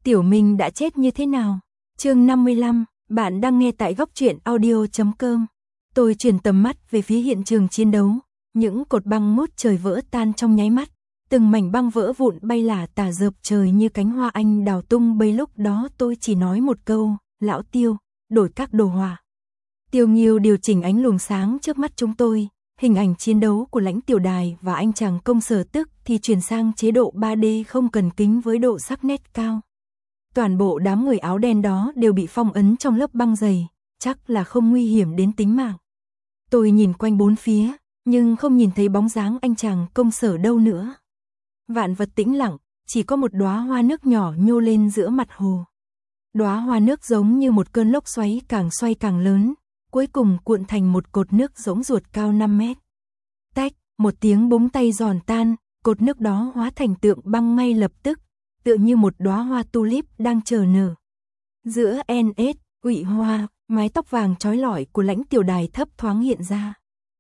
Tiểu Minh đã chết như thế nào? Chương 55, bạn đang nghe tại góc truyện audio.com. Tôi chuyển tầm mắt về phía hiện trường chiến đấu, những cột băng ngút trời vỡ tan trong nháy mắt, từng mảnh băng vỡ vụn bay lả tả dợp trời như cánh hoa anh đào tung bay. Lúc đó tôi chỉ nói một câu, lão Tiêu, đổi các đồ hỏa. Tiêu Nghiêu điều chỉnh ánh luồng sáng trước mắt chúng tôi, hình ảnh chiến đấu của Lãnh Tiểu Đài và anh chàng công sở tức thì chuyển sang chế độ 3D không cần kính với độ sắc nét cao. Toàn bộ đám người áo đen đó đều bị phong ấn trong lớp băng dày, chắc là không nguy hiểm đến tính mạng. Tôi nhìn quanh bốn phía, nhưng không nhìn thấy bóng dáng anh chàng công sở đâu nữa. Vạn vật tĩnh lặng, chỉ có một đóa hoa nước nhỏ nhô lên giữa mặt hồ. Đóa hoa nước giống như một cơn lốc xoáy càng xoay càng lớn, cuối cùng cuộn thành một cột nước giống ruột cao 5 mét. Tách, một tiếng búng tay giòn tan, cột nước đó hóa thành tượng băng ngay lập tức, tựa như một đóa hoa tulip đang chờ nở. Giữa NS, ụy hoa, mái tóc vàng trói lọi của Lãnh Tiểu Đài thấp thoáng hiện ra.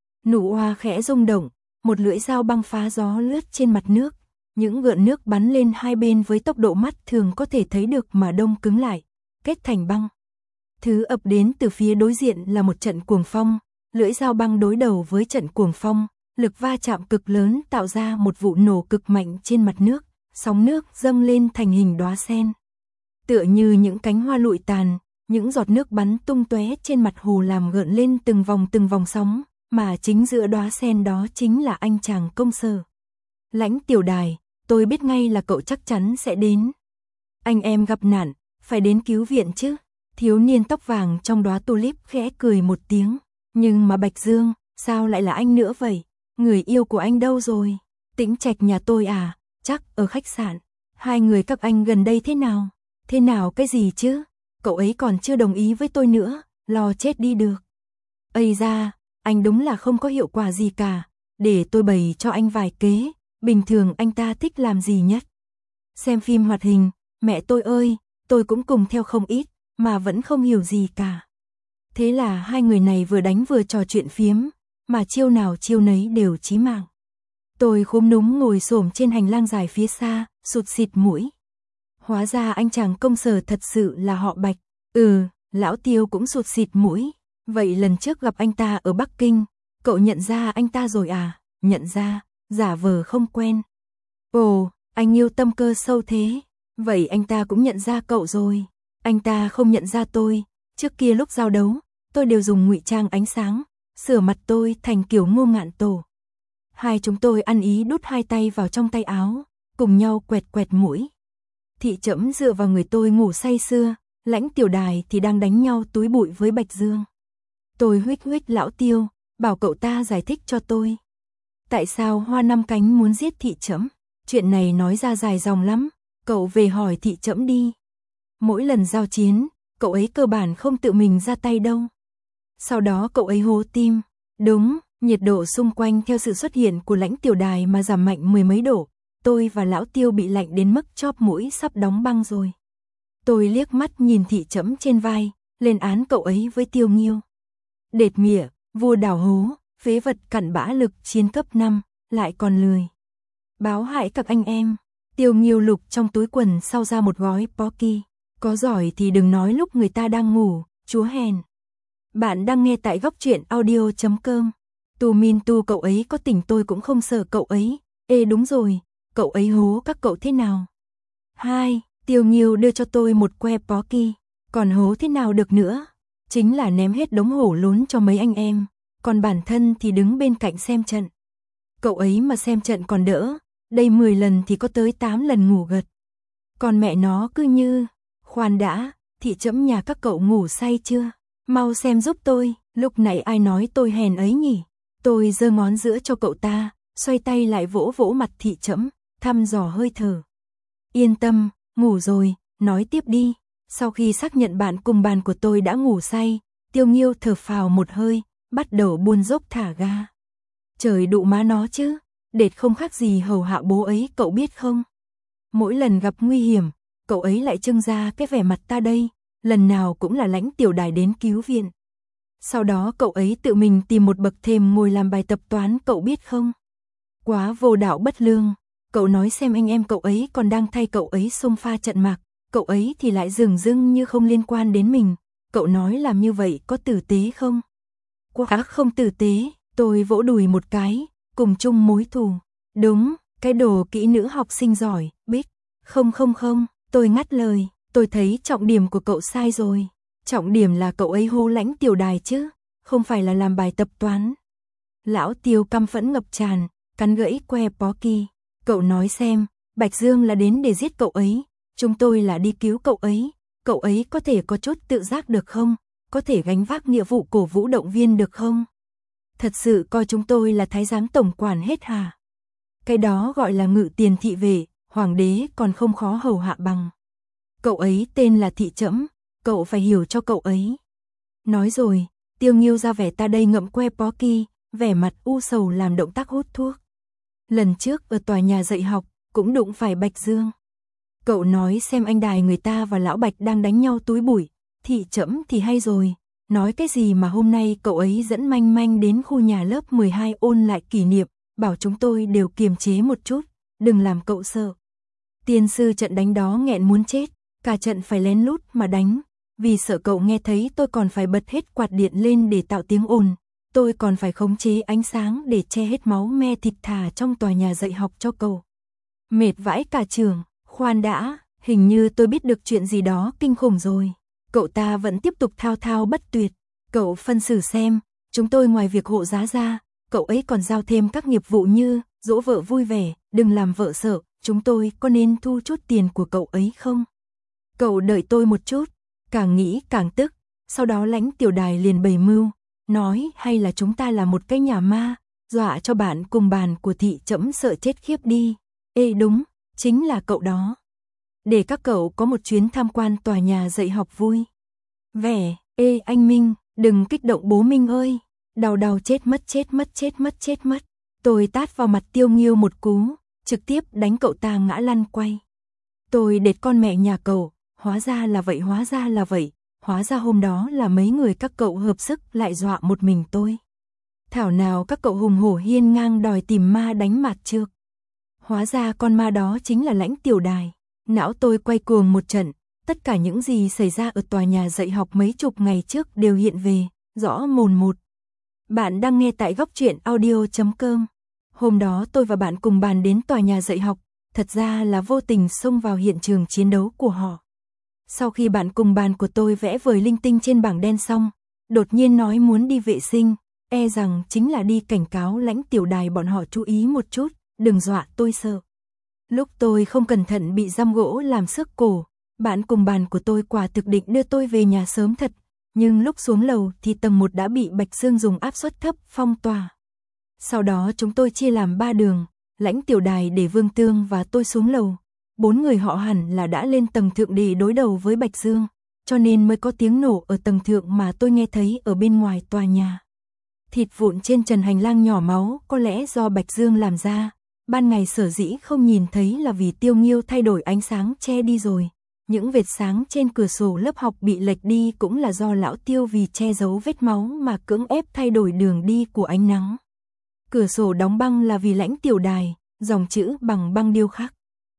Nụ hoa khẽ rung động, một lưỡi dao băng phá gió lướt trên mặt nước, những gợn nước bắn lên hai bên với tốc độ mắt thường có thể thấy được mà đông cứng lại, kết thành băng. Thứ ập đến từ phía đối diện là một trận cuồng phong, lưỡi dao băng đối đầu với trận cuồng phong, lực va chạm cực lớn tạo ra một vụ nổ cực mạnh trên mặt nước, sóng nước dâng lên thành hình đóa sen. Tựa như những cánh hoa lụi tàn, những giọt nước bắn tung tóe trên mặt hồ làm gợn lên từng vòng sóng, mà chính giữa đóa sen đó chính là anh chàng công sở. Lãnh Tiểu Đài, tôi biết ngay là cậu chắc chắn sẽ đến. Anh em gặp nạn, phải đến cứu viện chứ. Thiếu niên tóc vàng trong đóa tulip khẽ cười một tiếng. Nhưng mà Bạch Dương, sao lại là anh nữa vậy? Người yêu của anh đâu rồi? Tĩnh Trạch nhà tôi à? Chắc ở khách sạn. Hai người các anh gần đây thế nào? Thế nào cái gì chứ? Cậu ấy còn chưa đồng ý với tôi nữa, lo chết đi được. Ây da, anh đúng là không có hiệu quả gì cả. Để tôi bày cho anh vài kế. Bình thường anh ta thích làm gì nhất? Xem phim hoạt hình. Mẹ tôi ơi, tôi cũng cùng theo không ít, mà vẫn không hiểu gì cả. Thế là hai người này vừa đánh vừa trò chuyện phiếm, mà chiêu nào chiêu nấy đều chí mạng. Tôi khúm núm ngồi xổm trên hành lang dài phía xa, sụt xịt mũi. Hóa ra anh chàng công sở thật sự là họ Bạch. Lão Tiêu cũng sụt xịt mũi. Vậy lần trước gặp anh ta ở Bắc Kinh, cậu nhận ra anh ta rồi à? Nhận ra, giả vờ không quen. Ồ, anh yêu tâm cơ sâu thế. Vậy anh ta cũng nhận ra cậu rồi. Anh ta không nhận ra tôi. Trước kia lúc giao đấu, tôi đều dùng ngụy trang ánh sáng, sửa mặt tôi thành kiểu Ngô Ngạn Tổ. Hai chúng tôi ăn ý đút hai tay vào trong tay áo, cùng nhau quẹt quẹt mũi. Thị Trẫm dựa vào người tôi ngủ say sưa, Lãnh Tiểu Đài thì đang đánh nhau túi bụi với Bạch Dương. Tôi huých huých lão Tiêu, bảo cậu ta giải thích cho tôi. Tại sao Hoa Năm Cánh muốn giết Thị Trẫm? Chuyện này nói ra dài dòng lắm, cậu về hỏi Thị Trẫm đi. Mỗi lần giao chiến, cậu ấy cơ bản không tự mình ra tay đâu. Sau đó cậu ấy hô tim. Đúng, nhiệt độ xung quanh theo sự xuất hiện của Lãnh Tiểu Đài mà giảm mạnh mười mấy độ. Tôi và lão Tiêu bị lạnh đến mức chóp mũi sắp đóng băng rồi. Tôi liếc mắt nhìn Thị Trẫm trên vai, lên án cậu ấy với Tiêu Nghiêu. Đệt mỉa, vua đảo hố, phế vật cặn bã lực chiến cấp 5, lại còn lười. Báo hại các anh em. Tiêu Nghiêu lục trong túi quần sau ra một gói Pocky. Có giỏi thì đừng nói lúc người ta đang ngủ, chúa hèn. Bạn đang nghe tại góc truyện audio.com. Tu Min Tu cậu ấy có tỉnh tôi cũng không sợ cậu ấy. Ê đúng rồi, cậu ấy hố các cậu thế nào? Hai, Tiêu Nghiêu đưa cho tôi một que Pocky. Còn hố thế nào được nữa? Chính là ném hết đống hổ lốn cho mấy anh em. Còn bản thân thì đứng bên cạnh xem trận. Cậu ấy mà xem trận còn đỡ. Đây 10 lần thì có tới 8 lần ngủ gật. Còn mẹ nó cứ như... Khoan đã, Thị Trẫm nhà các cậu ngủ say chưa? Mau xem giúp tôi, lúc nãy ai nói tôi hèn ấy nhỉ? Tôi giơ ngón giữa cho cậu ta, xoay tay lại vỗ vỗ mặt Thị Trẫm, thăm dò hơi thở. Yên tâm, ngủ rồi, nói tiếp đi. Sau khi xác nhận bạn cùng bàn của tôi đã ngủ say, Tiêu Nghiêu thở phào một hơi, bắt đầu buôn dốc thả ga. Trời đụ má nó chứ, Đệt không khác gì hầu hạ bố ấy cậu biết không? Mỗi lần gặp nguy hiểm, cậu ấy lại trưng ra cái vẻ mặt ta đây, lần nào cũng là Lãnh Tiểu Đài đến cứu viện. Sau đó cậu ấy tự mình tìm một bậc thềm ngồi làm bài tập toán cậu biết không? Quá vô đạo bất lương, cậu nói xem anh em cậu ấy còn đang thay cậu ấy xông pha trận mạc, cậu ấy thì lại dửng dưng như không liên quan đến mình, cậu nói làm như vậy có tử tế không? Quá không tử tế, tôi vỗ đùi một cái, cùng chung mối thù. Đúng, cái đồ kỹ nữ học sinh giỏi, biết. Không, tôi ngắt lời, tôi thấy trọng điểm của cậu sai rồi. Trọng điểm là cậu ấy hô Lãnh Tiểu Đài chứ, không phải là làm bài tập toán. Lão Tiêu căm phẫn ngập tràn, cắn gãy que Pocky. Cậu nói xem, Bạch Dương là đến để giết cậu ấy, chúng tôi là đi cứu cậu ấy có thể có chút tự giác được không? Có thể gánh vác nghĩa vụ cổ vũ động viên được không? Thật sự coi chúng tôi là thái giám tổng quản hết hả? Cái đó gọi là ngự tiền thị vệ, hoàng đế còn không khó hầu hạ bằng. Cậu ấy tên là Thị Trẫm, cậu phải hiểu cho cậu ấy. Nói rồi, Tiêu Nghiêu ra vẻ ta đây ngậm que Pocky, vẻ mặt u sầu làm động tác hút thuốc. Lần trước ở tòa nhà dạy học, cũng đụng phải Bạch Dương. Cậu nói xem anh Đài người ta và lão Bạch đang đánh nhau túi bụi, Thị Trẫm thì hay rồi, nói cái gì mà hôm nay cậu ấy dẫn manh manh đến khu nhà lớp 12 ôn lại kỷ niệm, bảo chúng tôi đều kiềm chế một chút, đừng làm cậu sợ. Tiên sư trận đánh đó nghẹn muốn chết, cả trận phải lén lút mà đánh, vì sợ cậu nghe thấy tôi còn phải bật hết quạt điện lên để tạo tiếng ồn, tôi còn phải khống chế ánh sáng để che hết máu me thịt thà trong tòa nhà dạy học cho cậu. Mệt vãi cả trường, khoan đã, hình như tôi biết được chuyện gì đó kinh khủng rồi. Cậu ta vẫn tiếp tục thao thao bất tuyệt, cậu phân xử xem, chúng tôi ngoài việc hộ giá ra, cậu ấy còn giao thêm các nghiệp vụ như dỗ vợ vui vẻ, đừng làm vợ sợ, chúng tôi có nên thu chút tiền của cậu ấy không? Cậu đợi tôi một chút, càng nghĩ càng tức, sau đó Lãnh Tiểu Đài liền bày mưu, nói hay là chúng ta là một cái nhà ma, dọa cho bạn cùng bàn của Thị Trẫm sợ chết khiếp đi. Ê đúng, chính là cậu đó. Để các cậu có một chuyến tham quan tòa nhà dạy học vui. Vẻ, ê anh Minh, đừng kích động bố Minh ơi, đau chết mất. Tôi tát vào mặt Tiêu Nghiêu một cú, trực tiếp đánh cậu ta ngã lăn quay. Tôi đệt con mẹ nhà cậu, hóa ra là vậy, hóa ra hôm đó là mấy người các cậu hợp sức lại dọa một mình tôi. Thảo nào các cậu hùng hổ hiên ngang đòi tìm ma đánh mặt trước. Hóa ra con ma đó chính là Lãnh Tiểu Đài. Não tôi quay cuồng một trận, tất cả những gì xảy ra ở tòa nhà dạy học mấy chục ngày trước đều hiện về, rõ mồn một. Bạn đang nghe tại góc truyện audio.com. Hôm đó tôi và bạn cùng bàn đến tòa nhà dạy học, thật ra là vô tình xông vào hiện trường chiến đấu của họ. Sau khi bạn cùng bàn của tôi vẽ vời linh tinh trên bảng đen xong, đột nhiên nói muốn đi vệ sinh, e rằng chính là đi cảnh cáo Lãnh Tiểu Đài bọn họ chú ý một chút, đừng dọa tôi sợ. Lúc tôi không cẩn thận bị giam gỗ làm xước cổ, bạn cùng bàn của tôi quả thực định đưa tôi về nhà sớm thật, nhưng lúc xuống lầu thì tầng 1 đã bị Bạch Dương dùng áp suất thấp phong tỏa. Sau đó chúng tôi chia làm 3 đường, Lãnh Tiểu Đài để Vương Tương và tôi xuống lầu. 4 người họ hẳn là đã lên tầng thượng để đối đầu với Bạch Dương, cho nên mới có tiếng nổ ở tầng thượng mà tôi nghe thấy ở bên ngoài tòa nhà. Thịt vụn trên trần hành lang nhỏ máu có lẽ do Bạch Dương làm ra. Ban ngày sở dĩ không nhìn thấy là vì Tiêu Nghiêu thay đổi ánh sáng che đi rồi. Những vệt sáng trên cửa sổ lớp học bị lệch đi cũng là do lão Tiêu vì che giấu vết máu mà cưỡng ép thay đổi đường đi của ánh nắng. Cửa sổ đóng băng là vì Lãnh Tiểu Đài, dòng chữ bằng băng điêu khắc.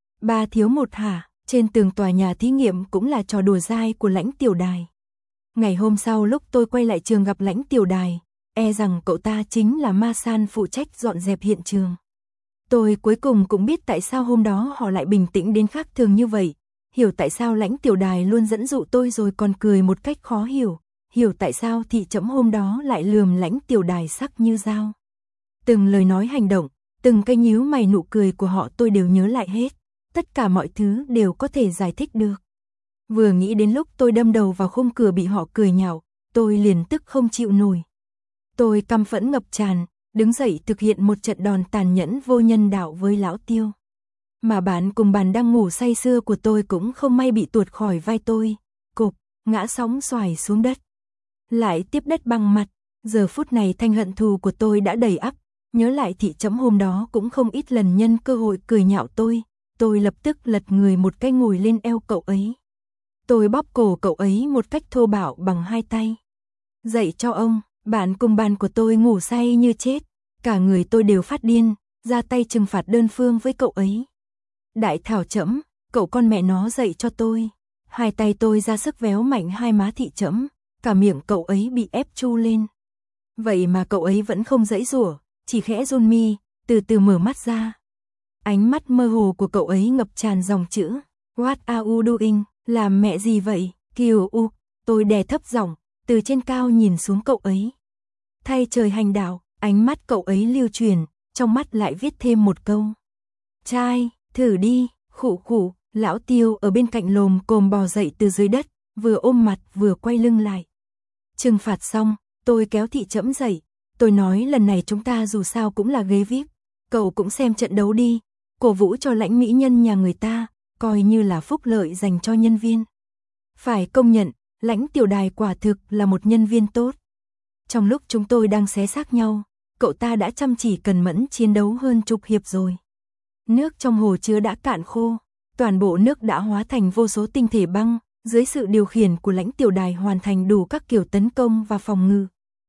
3 thiếu 1 hả, trên tường tòa nhà thí nghiệm cũng là trò đùa dai của Lãnh Tiểu Đài. Ngày hôm sau lúc tôi quay lại trường gặp Lãnh Tiểu Đài, e rằng cậu ta chính là ma san phụ trách dọn dẹp hiện trường. Tôi cuối cùng cũng biết tại sao hôm đó họ lại bình tĩnh đến khác thường như vậy, hiểu tại sao Lãnh Tiểu Đài luôn dẫn dụ tôi rồi còn cười một cách khó hiểu tại sao Thị Trẫm hôm đó lại lườm Lãnh Tiểu Đài sắc như dao. Từng lời nói hành động, từng cái nhíu mày nụ cười của họ tôi đều nhớ lại hết, tất cả mọi thứ đều có thể giải thích được. Vừa nghĩ đến lúc tôi đâm đầu vào khung cửa bị họ cười nhạo, tôi liền tức không chịu nổi. Tôi căm phẫn ngập tràn, đứng dậy thực hiện một trận đòn tàn nhẫn vô nhân đạo với lão Tiêu. Mà bạn cùng bàn đang ngủ say sưa của tôi cũng không may bị tuột khỏi vai tôi, cộp, ngã sóng xoài xuống đất. Lại tiếp đất bằng mặt, giờ phút này thanh hận thù của tôi đã đầy ắp, nhớ lại Thị Trẫm hôm đó cũng không ít lần nhân cơ hội cười nhạo tôi lập tức lật người một cái ngồi lên eo cậu ấy. Tôi bóp cổ cậu ấy một cách thô bạo bằng 2 tay. Dậy cho ông, bạn cùng bàn của tôi ngủ say như chết, cả người tôi đều phát điên, ra tay trừng phạt đơn phương với cậu ấy. Đại Thảo Trẫm, cậu con mẹ nó dậy cho tôi, Hai tay tôi ra sức véo mạnh hai má Thị Trẫm, cả miệng cậu ấy bị ép chu lên. Vậy mà cậu ấy vẫn không giãy giụa, chỉ khẽ run mi, từ từ mở mắt ra. Ánh mắt mơ hồ của cậu ấy ngập tràn dòng chữ, What are you doing? Làm mẹ gì vậy? Kiều U, tôi đè thấp giọng, từ trên cao nhìn xuống cậu ấy. Thay trời hành đạo, ánh mắt cậu ấy lưu truyền, trong mắt lại viết thêm một câu. Trai, thử đi, khụ khụ, lão Tiêu ở bên cạnh lồm cồm bò dậy từ dưới đất, vừa ôm mặt vừa quay lưng lại. Trừng phạt xong, tôi kéo Thị Trẫm dậy, tôi nói lần này chúng ta dù sao cũng là ghế VIP, cậu cũng xem trận đấu đi, cổ vũ cho Lãnh mỹ nhân nhà người ta, coi như là phúc lợi dành cho nhân viên. Phải công nhận, Lãnh Tiểu Đài quả thực là một nhân viên tốt. Trong lúc chúng tôi đang xé xác nhau, cậu ta đã chăm chỉ cần mẫn chiến đấu hơn chục hiệp rồi. Nước trong hồ chứa đã cạn khô, toàn bộ nước đã hóa thành vô số tinh thể băng, dưới sự điều khiển của Lãnh Tiểu Đài hoàn thành đủ các kiểu tấn công và phòng ngự.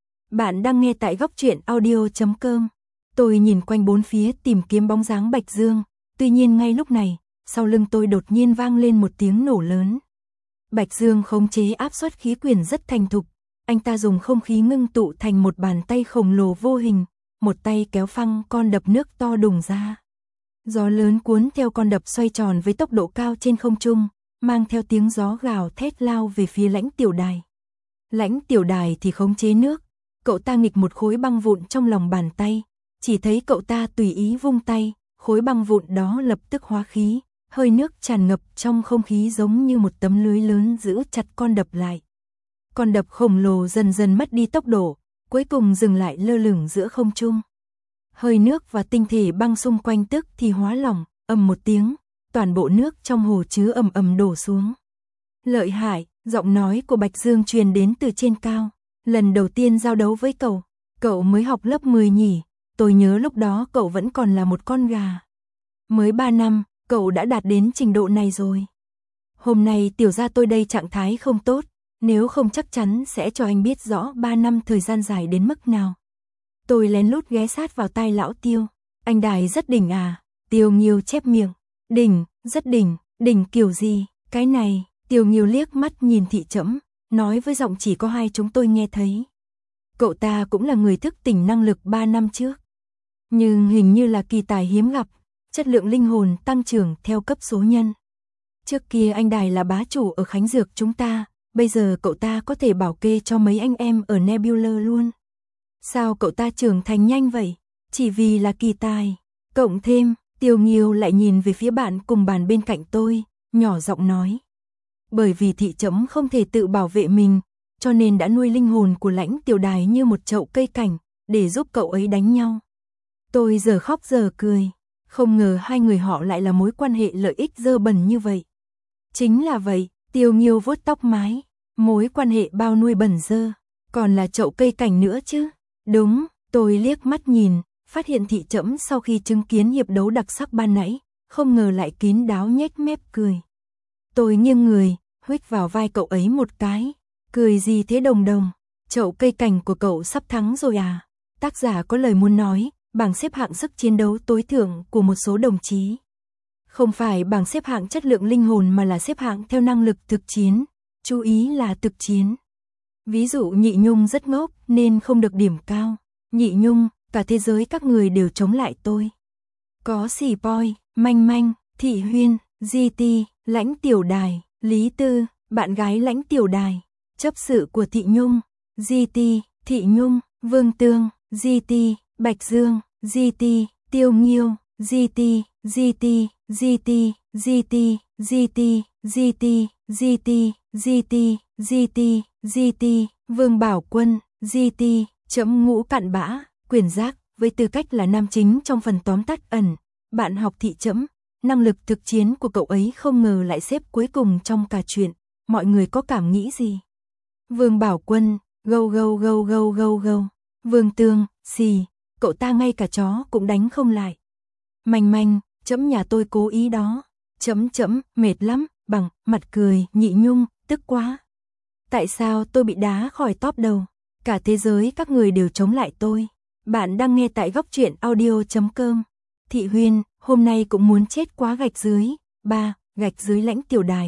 Bạn đang nghe tại góc truyện audio.com. Tôi nhìn quanh bốn phía tìm kiếm bóng dáng Bạch Dương, tuy nhiên ngay lúc này, sau lưng tôi đột nhiên vang lên một tiếng nổ lớn. Bạch Dương khống chế áp suất khí quyển rất thành thục, anh ta dùng không khí ngưng tụ thành một bàn tay khổng lồ vô hình, một tay kéo phăng con đập nước to đùng ra. Gió lớn cuốn theo con đập xoay tròn với tốc độ cao trên không trung, mang theo tiếng gió gào thét lao về phía Lãnh Tiểu Đài. Lãnh Tiểu Đài thì khống chế nước, cậu ta nghịch một khối băng vụn trong lòng bàn tay, chỉ thấy cậu ta tùy ý vung tay, khối băng vụn đó lập tức hóa khí, hơi nước tràn ngập trong không khí giống như một tấm lưới lớn giữ chặt con đập lại. Con đập khổng lồ dần dần mất đi tốc độ, cuối cùng dừng lại lơ lửng giữa không trung. Hơi nước và tinh thể băng xung quanh tức thì hóa lỏng, ầm một tiếng, toàn bộ nước trong hồ chứa ầm ầm đổ xuống. Lợi hại, giọng nói của Bạch Dương truyền đến từ trên cao. Lần đầu tiên giao đấu với cậu mới học lớp 10 nhỉ, tôi nhớ lúc đó cậu vẫn còn là một con gà. Mới 3 năm, cậu đã đạt đến trình độ này rồi. Hôm nay tiểu gia tôi đây trạng thái không tốt, nếu không chắc chắn sẽ cho anh biết rõ 3 năm thời gian dài đến mức nào. Tôi lén lút ghé sát vào tai lão Tiêu. Anh Đài rất đỉnh à? Tiêu Nghiêu chép miệng. Đỉnh, rất đỉnh kiểu gì? Cái này, Tiêu Nghiêu liếc mắt nhìn Thị Trẫm, nói với giọng chỉ có hai chúng tôi nghe thấy. Cậu ta cũng là người thức tỉnh năng lực 3 năm trước. Nhưng hình như là kỳ tài hiếm gặp, chất lượng linh hồn tăng trưởng theo cấp số nhân. Trước kia anh Đài là bá chủ ở Khánh Dược chúng ta, bây giờ cậu ta có thể bảo kê cho mấy anh em ở Nebula luôn. Sao cậu ta trưởng thành nhanh vậy? Chỉ vì là kỳ tài. Cộng thêm, Tiêu Nghiêu lại nhìn về phía bạn cùng bàn bên cạnh tôi, nhỏ giọng nói. Bởi vì Thị Trẫm không thể tự bảo vệ mình, cho nên đã nuôi linh hồn của Lãnh Tiểu Đài như một chậu cây cảnh, để giúp cậu ấy đánh nhau. Tôi giờ khóc giờ cười, không ngờ hai người họ lại là mối quan hệ lợi ích dơ bẩn như vậy. Chính là vậy, Tiêu Nghiêu vuốt tóc mái, mối quan hệ bao nuôi bẩn dơ, còn là chậu cây cảnh nữa chứ. Đúng, tôi liếc mắt nhìn, phát hiện Thị Trẫm sau khi chứng kiến hiệp đấu đặc sắc ban nãy, không ngờ lại kín đáo nhếch mép cười. Tôi nghiêng người, huých vào vai cậu ấy một cái. Cười gì thế đồng đồng? Chậu cây cảnh của cậu sắp thắng rồi à? Tác giả có lời muốn nói, bảng xếp hạng sức chiến đấu tối thượng của một số đồng chí. Không phải bảng xếp hạng chất lượng linh hồn mà là xếp hạng theo năng lực thực chiến. Chú ý là thực chiến. Ví dụ Nhị Nhung rất ngốc nên không được điểm cao. Nhị Nhung, cả thế giới các người đều chống lại tôi. Có Sỉ Poi, Manh Manh, Thị Huyên, GT, Lãnh Tiểu Đài, Lý Tư, bạn gái Lãnh Tiểu Đài, chấp sự của Thị Nhung, GT, Thị Nhung, Vương Tương, GT, Bạch Dương, GT, Tiêu Nghiêu, GT, GT, GT, GT, GT, GT, GT, GT, GT, GT, Vương Bảo Quân, GT, chấm ngũ cặn bã, quyền giác, với tư cách là nam chính trong phần tóm tắt ẩn, bạn học Thị Trẫm, năng lực thực chiến của cậu ấy không ngờ lại xếp cuối cùng trong cả chuyện, mọi người có cảm nghĩ gì? Vương Bảo Quân, gâu gâu gâu gâu gâu gâu, Vương Tương, xì, cậu ta ngay cả chó cũng đánh không lại. Manh Manh, chấm nhà tôi cố ý đó, chấm mệt lắm, bằng, mặt cười, Nhị Nhung, tức quá. Tại sao tôi bị đá khỏi top đầu? Cả thế giới các người đều chống lại tôi. Bạn đang nghe tại góc truyện audio.com. Thị Huyên, hôm nay cũng muốn chết quá gạch dưới. 3. Gạch dưới Lãnh Tiểu Đài.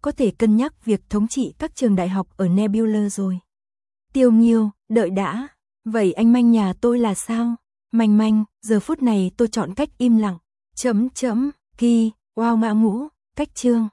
có thể cân nhắc việc thống trị các trường đại học ở Nebula rồi. Tiêu Nghiêu, đợi đã. Vậy anh Manh nhà tôi là sao? Manh Manh, giờ phút này tôi chọn cách im lặng. Ki, wow ngã ngũ, cách chương.